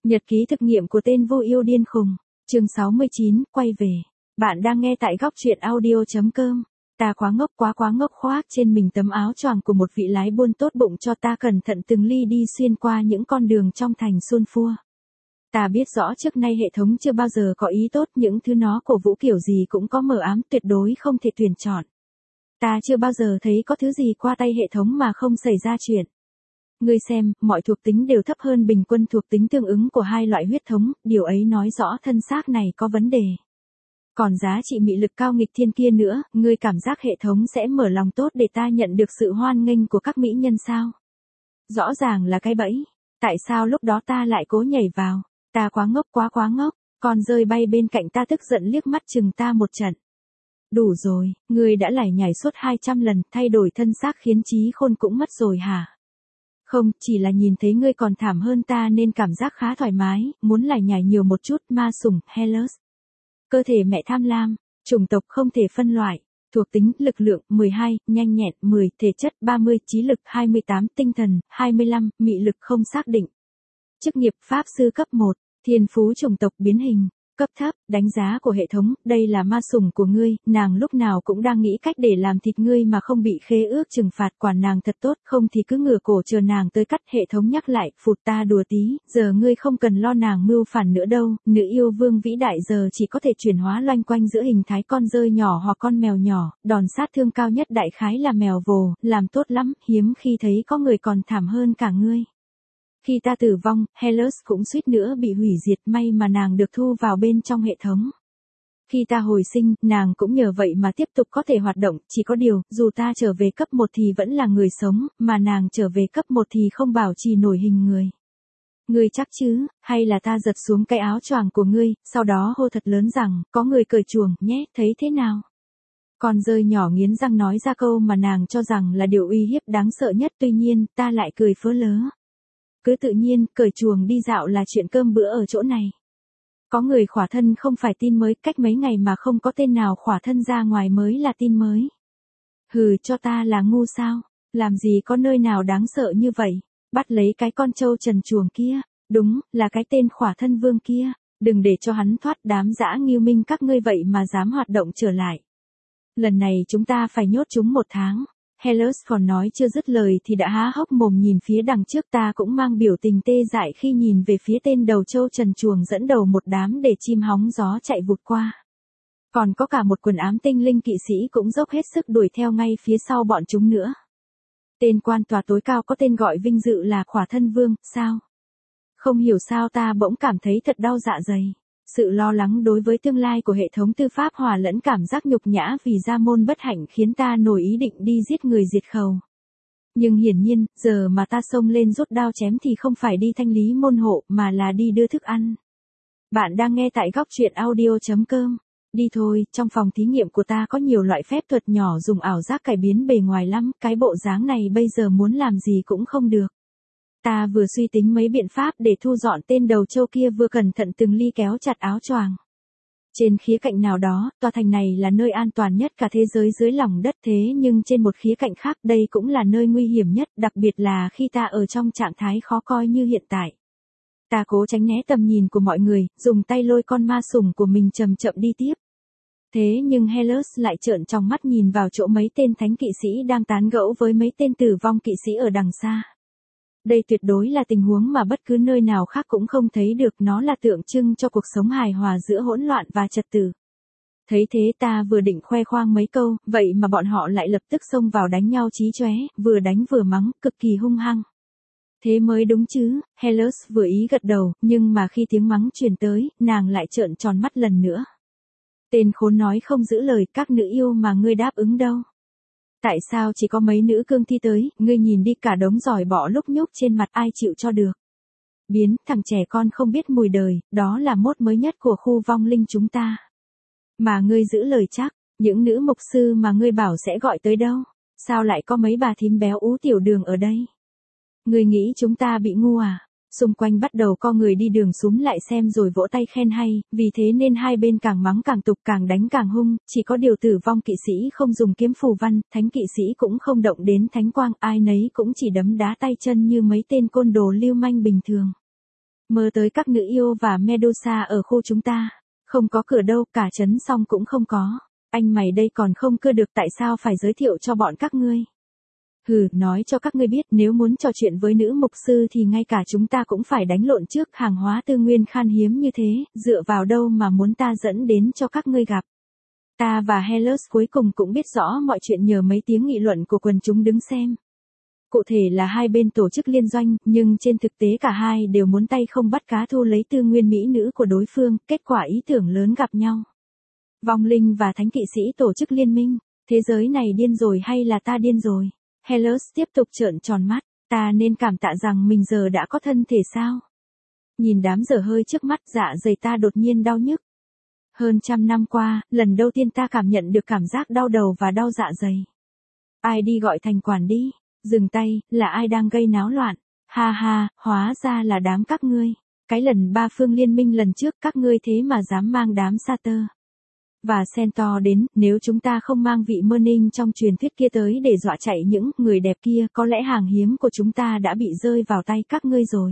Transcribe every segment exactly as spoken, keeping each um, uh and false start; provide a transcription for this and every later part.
Nhật ký thực nghiệm của tên vô yêu điên khùng. Chương sáu mươi chín, quay về. Bạn đang nghe tại góc truyện audio chấm com. Ta quá ngốc quá quá ngốc khoác trên mình tấm áo choàng của một vị lái buôn tốt bụng cho ta cẩn thận từng ly đi xuyên qua những con đường trong thành Sun Phua. Ta biết rõ trước nay hệ thống chưa bao giờ có ý tốt, những thứ nó cổ vũ kiểu gì cũng có mờ ám, tuyệt đối không thể tuyển chọn. Ta chưa bao giờ thấy có thứ gì qua tay hệ thống mà không xảy ra chuyện. Ngươi xem, mọi thuộc tính đều thấp hơn bình quân thuộc tính tương ứng của hai loại huyết thống, điều ấy nói rõ thân xác này có vấn đề. Còn giá trị mị lực cao nghịch thiên kia nữa, ngươi cảm giác hệ thống sẽ mở lòng tốt để ta nhận được sự hoan nghênh của các mỹ nhân sao? Rõ ràng là cái bẫy. Tại sao lúc đó ta lại cố nhảy vào? Ta quá ngốc quá quá ngốc. Con rơi bay bên cạnh ta tức giận liếc mắt chừng ta một trận. Đủ rồi, ngươi đã lải nhải suốt hai trăm lần, thay đổi thân xác khiến trí khôn cũng mất rồi hả? Không, chỉ là nhìn thấy ngươi còn thảm hơn ta nên cảm giác khá thoải mái, muốn lải nhải nhiều một chút, ma sủng, Hellas. Cơ thể mẹ tham lam, chủng tộc không thể phân loại, thuộc tính, lực lượng, mười hai, nhanh nhẹn, mười, thể chất, ba mươi, trí lực, hai mươi tám, tinh thần, hai mươi lăm, mị lực không xác định. Chức nghiệp, pháp sư cấp một, thiên phú chủng tộc biến hình. Cấp thấp, đánh giá của hệ thống, đây là ma sủng của ngươi, nàng lúc nào cũng đang nghĩ cách để làm thịt ngươi mà không bị khế ước trừng phạt, quản nàng thật tốt, không thì cứ ngửa cổ chờ nàng tới cắt. Hệ thống nhắc lại, phụt ta đùa tí, giờ ngươi không cần lo nàng mưu phản nữa đâu, nữ yêu vương vĩ đại giờ chỉ có thể chuyển hóa loanh quanh giữa hình thái con rơi nhỏ hoặc con mèo nhỏ, đòn sát thương cao nhất đại khái là mèo vồ, làm tốt lắm, hiếm khi thấy có người còn thảm hơn cả ngươi. Khi ta tử vong, Hellas cũng suýt nữa bị hủy diệt, may mà nàng được thu vào bên trong hệ thống. Khi ta hồi sinh, nàng cũng nhờ vậy mà tiếp tục có thể hoạt động, chỉ có điều, dù ta trở về cấp một thì vẫn là người sống, mà nàng trở về cấp một thì không bảo trì nổi hình người. Ngươi chắc chứ, hay là ta giật xuống cái áo choàng của ngươi, sau đó hô thật lớn rằng, có người cởi chuồng, nhé, thấy thế nào? Con rơi nhỏ nghiến răng nói ra câu mà nàng cho rằng là điều uy hiếp đáng sợ nhất, tuy nhiên, ta lại cười phớ lớ. Cứ tự nhiên, cởi chuồng đi dạo là chuyện cơm bữa ở chỗ này. Có người khỏa thân không phải tin mới, cách mấy ngày mà không có tên nào khỏa thân ra ngoài mới là tin mới. Hừ, cho ta là ngu sao? Làm gì có nơi nào đáng sợ như vậy? Bắt lấy cái con trâu trần chuồng kia, đúng, là cái tên khỏa thân vương kia, đừng để cho hắn thoát, đám dã nghiêu minh các ngươi vậy mà dám hoạt động trở lại. Lần này chúng ta phải nhốt chúng một tháng. Hellas còn nói chưa dứt lời thì đã há hốc mồm nhìn phía đằng trước, ta cũng mang biểu tình tê dại khi nhìn về phía tên đầu trâu trần chuồng dẫn đầu một đám để chim hóng gió chạy vụt qua. Còn có cả một quần ám tinh linh kỵ sĩ cũng dốc hết sức đuổi theo ngay phía sau bọn chúng nữa. Tên quan tòa tối cao có tên gọi vinh dự là khỏa thân vương, sao? Không hiểu sao ta bỗng cảm thấy thật đau dạ dày. Sự lo lắng đối với tương lai của hệ thống tư pháp hòa lẫn cảm giác nhục nhã vì gia môn bất hạnh khiến ta nổi ý định đi giết người diệt khẩu. Nhưng hiển nhiên, giờ mà ta xông lên rút đao chém thì không phải đi thanh lý môn hộ mà là đi đưa thức ăn. Bạn đang nghe tại góc truyện audio chấm com. Đi thôi, trong phòng thí nghiệm của ta có nhiều loại phép thuật nhỏ dùng ảo giác cải biến bề ngoài lắm, cái bộ dáng này bây giờ muốn làm gì cũng không được. Ta vừa suy tính mấy biện pháp để thu dọn tên đầu trâu kia vừa cẩn thận từng ly kéo chặt áo choàng. Trên khía cạnh nào đó, tòa thành này là nơi an toàn nhất cả thế giới dưới lòng đất, thế nhưng trên một khía cạnh khác đây cũng là nơi nguy hiểm nhất, đặc biệt là khi ta ở trong trạng thái khó coi như hiện tại. Ta cố tránh né tầm nhìn của mọi người, dùng tay lôi con ma sủng của mình chậm chậm đi tiếp. Thế nhưng Hellas lại trợn tròng mắt nhìn vào chỗ mấy tên thánh kỵ sĩ đang tán gẫu với mấy tên tử vong kỵ sĩ ở đằng xa. Đây tuyệt đối là tình huống mà bất cứ nơi nào khác cũng không thấy được, nó là tượng trưng cho cuộc sống hài hòa giữa hỗn loạn và trật tự. Thấy thế ta vừa định khoe khoang mấy câu, vậy mà bọn họ lại lập tức xông vào đánh nhau chí chóe, vừa đánh vừa mắng, cực kỳ hung hăng. Thế mới đúng chứ, Hellas vừa ý gật đầu, nhưng mà khi tiếng mắng truyền tới, nàng lại trợn tròn mắt lần nữa. Tên khốn nói không giữ lời, các nữ yêu mà ngươi đáp ứng đâu. Tại sao chỉ có mấy nữ cương thi tới, ngươi nhìn đi cả đống giỏi bọ lúc nhúc trên mặt ai chịu cho được. Biến, thằng trẻ con không biết mùi đời, đó là mốt mới nhất của khu vong linh chúng ta. Mà ngươi giữ lời chắc, những nữ mục sư mà ngươi bảo sẽ gọi tới đâu, sao lại có mấy bà thím béo ú tiểu đường ở đây? Ngươi nghĩ chúng ta bị ngu à? Xung quanh bắt đầu co người đi đường xúm lại xem rồi vỗ tay khen hay, vì thế nên hai bên càng mắng càng tục, càng đánh càng hung, chỉ có điều tử vong kỵ sĩ không dùng kiếm phù văn, thánh kỵ sĩ cũng không động đến thánh quang, ai nấy cũng chỉ đấm đá tay chân như mấy tên côn đồ lưu manh bình thường. Mơ tới các nữ yêu và Medusa ở khu chúng ta. Không có cửa đâu, cả trấn xong cũng không có. Anh mày đây còn không cưa được, tại sao phải giới thiệu cho bọn các ngươi? Hừ, nói cho các ngươi biết, nếu muốn trò chuyện với nữ mục sư thì ngay cả chúng ta cũng phải đánh lộn trước, hàng hóa tư nguyên khan hiếm như thế, dựa vào đâu mà muốn ta dẫn đến cho các ngươi gặp. Ta và Hellas cuối cùng cũng biết rõ mọi chuyện nhờ mấy tiếng nghị luận của quần chúng đứng xem. Cụ thể là hai bên tổ chức liên doanh, nhưng trên thực tế cả hai đều muốn tay không bắt cá thu lấy tư nguyên mỹ nữ của đối phương, kết quả ý tưởng lớn gặp nhau. Vong linh và thánh kỵ sĩ tổ chức liên minh, thế giới này điên rồi hay là ta điên rồi? Hellas tiếp tục trợn tròn mắt, ta nên cảm tạ rằng mình giờ đã có thân thể sao? Nhìn đám dở hơi trước mắt, dạ dày ta đột nhiên đau nhức. Hơn trăm năm qua, lần đầu tiên ta cảm nhận được cảm giác đau đầu và đau dạ dày. Ai đi gọi thành quản đi, dừng tay, là ai đang gây náo loạn? Ha ha, hóa ra là đám các ngươi. Cái lần ba phương liên minh lần trước các ngươi thế mà dám mang đám Satyr và Centaur đến, nếu chúng ta không mang vị Merlin trong truyền thuyết kia tới để dọa chạy những người đẹp kia, có lẽ hàng hiếm của chúng ta đã bị rơi vào tay các ngươi rồi.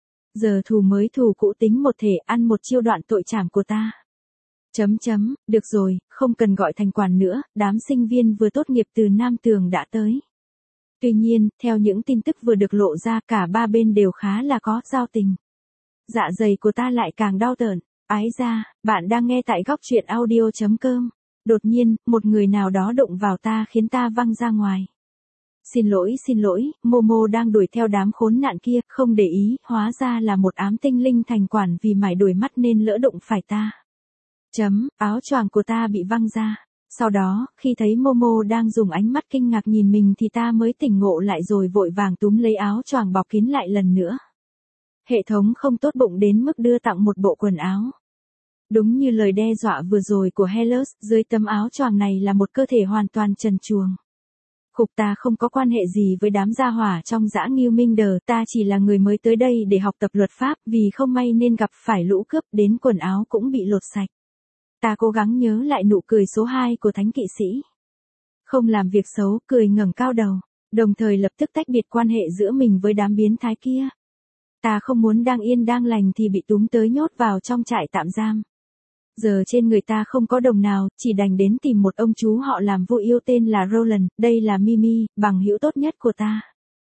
Giờ thù mới thù cũ, tính một thể, ăn một chiêu đoạn tội trảm của ta. Chấm chấm, được rồi, không cần gọi thành quản nữa, đám sinh viên vừa tốt nghiệp từ Nam Tường đã tới. Tuy nhiên, theo những tin tức vừa được lộ ra, cả ba bên đều khá là có giao tình. Dạ dày của ta lại càng đau tởn. Ái ra, bạn đang nghe tại góc truyện audio chấm com. Đột nhiên, một người nào đó đụng vào ta khiến ta văng ra ngoài. Xin lỗi xin lỗi, Momo đang đuổi theo đám khốn nạn kia, không để ý, hóa ra là một ám tinh linh thành quản vì mải đuổi mắt nên lỡ đụng phải ta. Chấm, áo choàng của ta bị văng ra. Sau đó, khi thấy Momo đang dùng ánh mắt kinh ngạc nhìn mình thì ta mới tỉnh ngộ lại rồi vội vàng túm lấy áo choàng bọc kín lại lần nữa. Hệ thống không tốt bụng đến mức đưa tặng một bộ quần áo. Đúng như lời đe dọa vừa rồi của Hellas, dưới tấm áo choàng này là một cơ thể hoàn toàn trần truồng. Khục, ta không có quan hệ gì với đám gia hỏa trong dã Ngưu Minh Đờ, ta chỉ là người mới tới đây để học tập luật pháp, vì không may nên gặp phải lũ cướp, đến quần áo cũng bị lột sạch. Ta cố gắng nhớ lại nụ cười số hai của thánh kỵ sĩ. Không làm việc xấu, cười ngẩng cao đầu, đồng thời lập tức tách biệt quan hệ giữa mình với đám biến thái kia. Ta không muốn đang yên đang lành thì bị túm tới nhốt vào trong trại tạm giam. Giờ trên người ta không có đồng nào, chỉ đành đến tìm một ông chú họ làm vui yêu tên là Roland, đây là Mimi, bằng hữu tốt nhất của ta.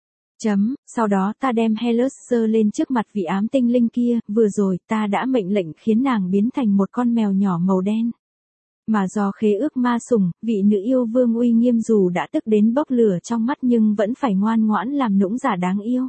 Chấm, sau đó ta đem Hellas giơ lên trước mặt vị ám tinh linh kia, vừa rồi ta đã mệnh lệnh khiến nàng biến thành một con mèo nhỏ màu đen. Mà do khế ước ma sủng, vị nữ yêu vương uy nghiêm dù đã tức đến bốc lửa trong mắt nhưng vẫn phải ngoan ngoãn làm nũng giả đáng yêu.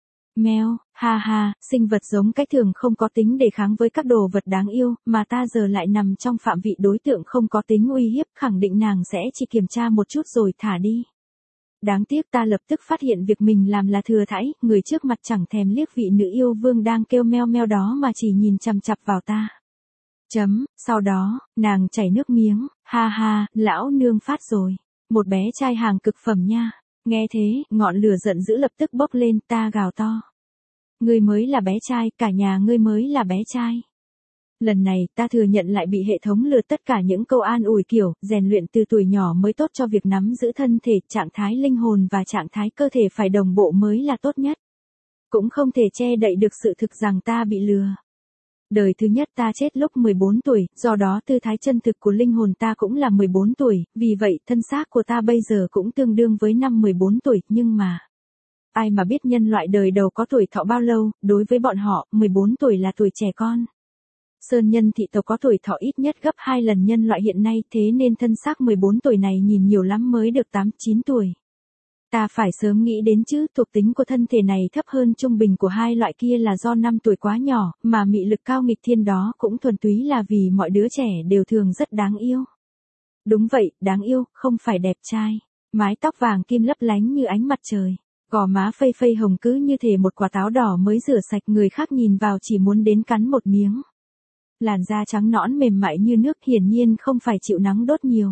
Mèo, ha ha, sinh vật giống cái thường không có tính đề kháng với các đồ vật đáng yêu, mà ta giờ lại nằm trong phạm vị đối tượng không có tính uy hiếp, khẳng định nàng sẽ chỉ kiểm tra một chút rồi thả đi. Đáng tiếc ta lập tức phát hiện việc mình làm là thừa thãi, người trước mặt chẳng thèm liếc vị nữ yêu vương đang kêu meo meo đó mà chỉ nhìn chằm chằm vào ta. Chấm, sau đó, nàng chảy nước miếng, ha ha, lão nương phát rồi, một bé trai hàng cực phẩm nha. Nghe thế, ngọn lửa giận dữ lập tức bốc lên, ta gào to. Ngươi mới là bé trai, cả nhà ngươi mới là bé trai. Lần này, ta thừa nhận lại bị hệ thống lừa tất cả những câu an ủi kiểu, rèn luyện từ tuổi nhỏ mới tốt cho việc nắm giữ thân thể, trạng thái linh hồn và trạng thái cơ thể phải đồng bộ mới là tốt nhất. Cũng không thể che đậy được sự thực rằng ta bị lừa. Đời thứ nhất ta chết lúc mười bốn tuổi, do đó tư thái chân thực của linh hồn ta cũng là mười bốn tuổi, vì vậy thân xác của ta bây giờ cũng tương đương với năm mười bốn tuổi, nhưng mà... Ai mà biết nhân loại đời đầu có tuổi thọ bao lâu, đối với bọn họ, mười bốn tuổi là tuổi trẻ con. Sơn nhân thị tộc có tuổi thọ ít nhất gấp hai lần nhân loại hiện nay, thế nên thân xác mười bốn tuổi này nhìn nhiều lắm mới được tám chín tuổi. Ta phải sớm nghĩ đến chứ, thuộc tính của thân thể này thấp hơn trung bình của hai loại kia là do năm tuổi quá nhỏ, mà mị lực cao nghịch thiên đó cũng thuần túy là vì mọi đứa trẻ đều thường rất đáng yêu. Đúng vậy, đáng yêu, không phải đẹp trai. Mái tóc vàng kim lấp lánh như ánh mặt trời. Gò má phây phây hồng cứ như thể một quả táo đỏ mới rửa sạch, người khác nhìn vào chỉ muốn đến cắn một miếng. Làn da trắng nõn mềm mại như nước, hiển nhiên không phải chịu nắng đốt nhiều.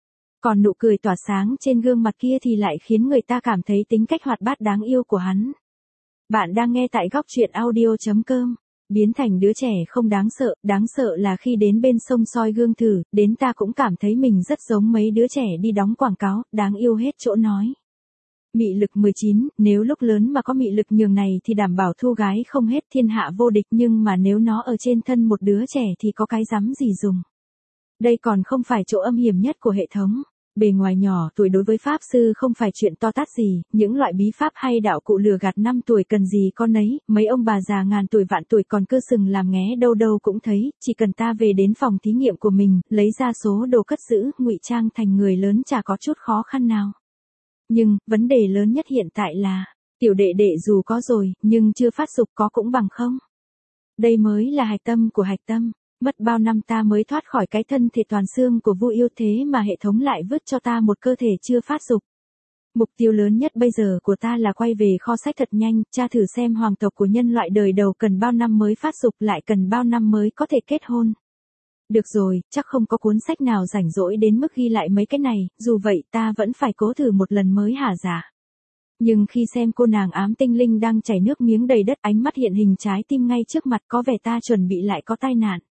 Còn nụ cười tỏa sáng trên gương mặt kia thì lại khiến người ta cảm thấy tính cách hoạt bát đáng yêu của hắn. Bạn đang nghe tại góc truyện audio chấm com. Biến thành đứa trẻ không đáng sợ, đáng sợ là khi đến bên sông soi gương thử, đến ta cũng cảm thấy mình rất giống mấy đứa trẻ đi đóng quảng cáo, đáng yêu hết chỗ nói. Mị lực mười chín, nếu lúc lớn mà có mị lực nhường này thì đảm bảo thu gái không hết thiên hạ vô địch, nhưng mà nếu nó ở trên thân một đứa trẻ thì có cái rắm gì dùng. Đây còn không phải chỗ âm hiểm nhất của hệ thống. Bề ngoài nhỏ tuổi đối với pháp sư không phải chuyện to tát gì, những loại bí pháp hay đạo cụ lừa gạt năm tuổi cần gì con nấy, mấy ông bà già ngàn tuổi vạn tuổi còn cơ sừng làm nghé đâu đâu cũng thấy, chỉ cần ta về đến phòng thí nghiệm của mình, lấy ra số đồ cất giữ, ngụy trang thành người lớn chả có chút khó khăn nào. Nhưng, vấn đề lớn nhất hiện tại là, tiểu đệ đệ dù có rồi, nhưng chưa phát dục có cũng bằng không. Đây mới là hạch tâm của hạch tâm. Mất bao năm ta mới thoát khỏi cái thân thể toàn xương của Vu Yêu, thế mà hệ thống lại vứt cho ta một cơ thể chưa phát dục. Mục tiêu lớn nhất bây giờ của ta là quay về kho sách thật nhanh, tra thử xem hoàng tộc của nhân loại đời đầu cần bao năm mới phát dục, lại cần bao năm mới có thể kết hôn. Được rồi, chắc không có cuốn sách nào rảnh rỗi đến mức ghi lại mấy cái này, dù vậy ta vẫn phải cố thử một lần mới hả dạ. Nhưng khi xem cô nàng ám tinh linh đang chảy nước miếng đầy đất, ánh mắt hiện hình trái tim ngay trước mặt, có vẻ ta chuẩn bị lại có tai nạn.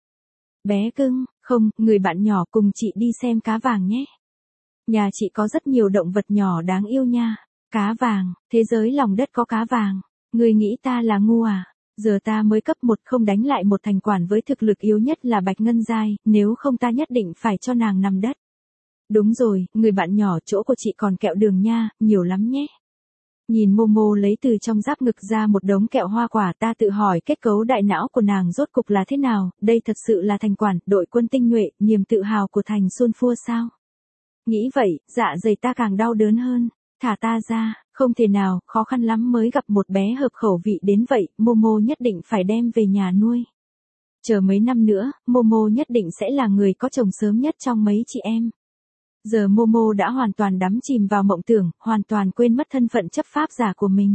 Bé cưng, không, người bạn nhỏ, cùng chị đi xem cá vàng nhé. Nhà chị có rất nhiều động vật nhỏ đáng yêu nha. Cá vàng, thế giới lòng đất có cá vàng. Người nghĩ ta là ngu à? Giờ ta mới cấp một, không đánh lại một thành quản với thực lực yếu nhất là Bạch Ngân Giai, nếu không ta nhất định phải cho nàng nằm đất. Đúng rồi, người bạn nhỏ, chỗ của chị còn kẹo đường nha, nhiều lắm nhé. Nhìn Momo lấy từ trong giáp ngực ra một đống kẹo hoa quả, ta tự hỏi kết cấu đại não của nàng rốt cục là thế nào, đây thật sự là thành quản, đội quân tinh nhuệ, niềm tự hào của thành Xuân Phua sao? Nghĩ vậy, dạ dày ta càng đau đớn hơn, thả ta ra, không thể nào, khó khăn lắm mới gặp một bé hợp khẩu vị đến vậy, Momo nhất định phải đem về nhà nuôi. Chờ mấy năm nữa, Momo nhất định sẽ là người có chồng sớm nhất trong mấy chị em. Giờ Momo đã hoàn toàn đắm chìm vào mộng tưởng, hoàn toàn quên mất thân phận chấp pháp giả của mình.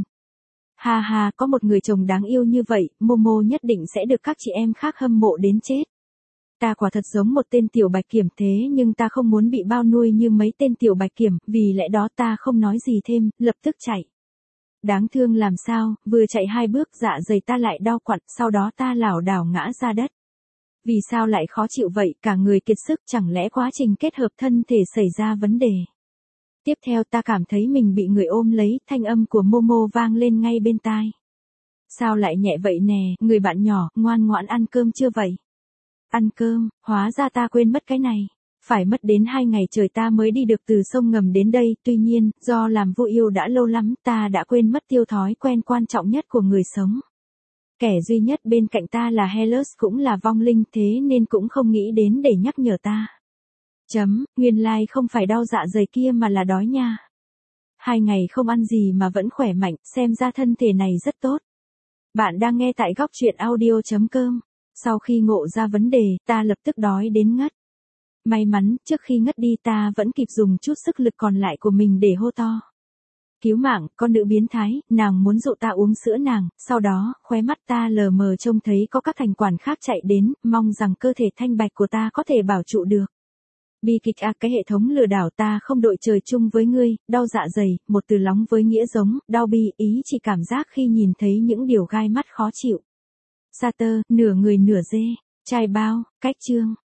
Ha ha, có một người chồng đáng yêu như vậy, Momo nhất định sẽ được các chị em khác hâm mộ đến chết. Ta quả thật giống một tên tiểu bạch kiểm, thế nhưng ta không muốn bị bao nuôi như mấy tên tiểu bạch kiểm, vì lẽ đó ta không nói gì thêm, lập tức chạy. Đáng thương làm sao, vừa chạy hai bước dạ dày ta lại đau quặn, sau đó ta lảo đảo ngã ra đất. Vì sao lại khó chịu vậy, cả người kiệt sức, chẳng lẽ quá trình kết hợp thân thể xảy ra vấn đề. Tiếp theo ta cảm thấy mình bị người ôm lấy, thanh âm của Momo vang lên ngay bên tai. Sao lại nhẹ vậy nè, người bạn nhỏ, ngoan ngoãn ăn cơm chưa vậy? Ăn cơm, hóa ra ta quên mất cái này. Phải mất đến hai ngày trời ta mới đi được từ sông ngầm đến đây, tuy nhiên, do làm Vu Yêu đã lâu lắm, ta đã quên mất tiêu thói quen quan trọng nhất của người sống. Kẻ duy nhất bên cạnh ta là Helus, cũng là vong linh, thế nên cũng không nghĩ đến để nhắc nhở ta. Chấm, nguyên lai like không phải đau dạ dày kia mà là đói nha. Hai ngày không ăn gì mà vẫn khỏe mạnh, xem ra thân thể này rất tốt. Bạn đang nghe tại góc truyện audio chấm com. Sau khi ngộ ra vấn đề, ta lập tức đói đến ngất. May mắn, trước khi ngất đi ta vẫn kịp dùng chút sức lực còn lại của mình để hô to. Cứu mạng, con nữ biến thái, nàng muốn dụ ta uống sữa nàng, sau đó, khóe mắt ta lờ mờ trông thấy có các thành quản khác chạy đến, mong rằng cơ thể thanh bạch của ta có thể bảo trụ được. Bi kịch à, cái hệ thống lừa đảo, ta không đội trời chung với ngươi, đau dạ dày, một từ lóng với nghĩa giống, đau bi, ý chỉ cảm giác khi nhìn thấy những điều gai mắt khó chịu. Sater, nửa người nửa dê, trai bao, cách chương.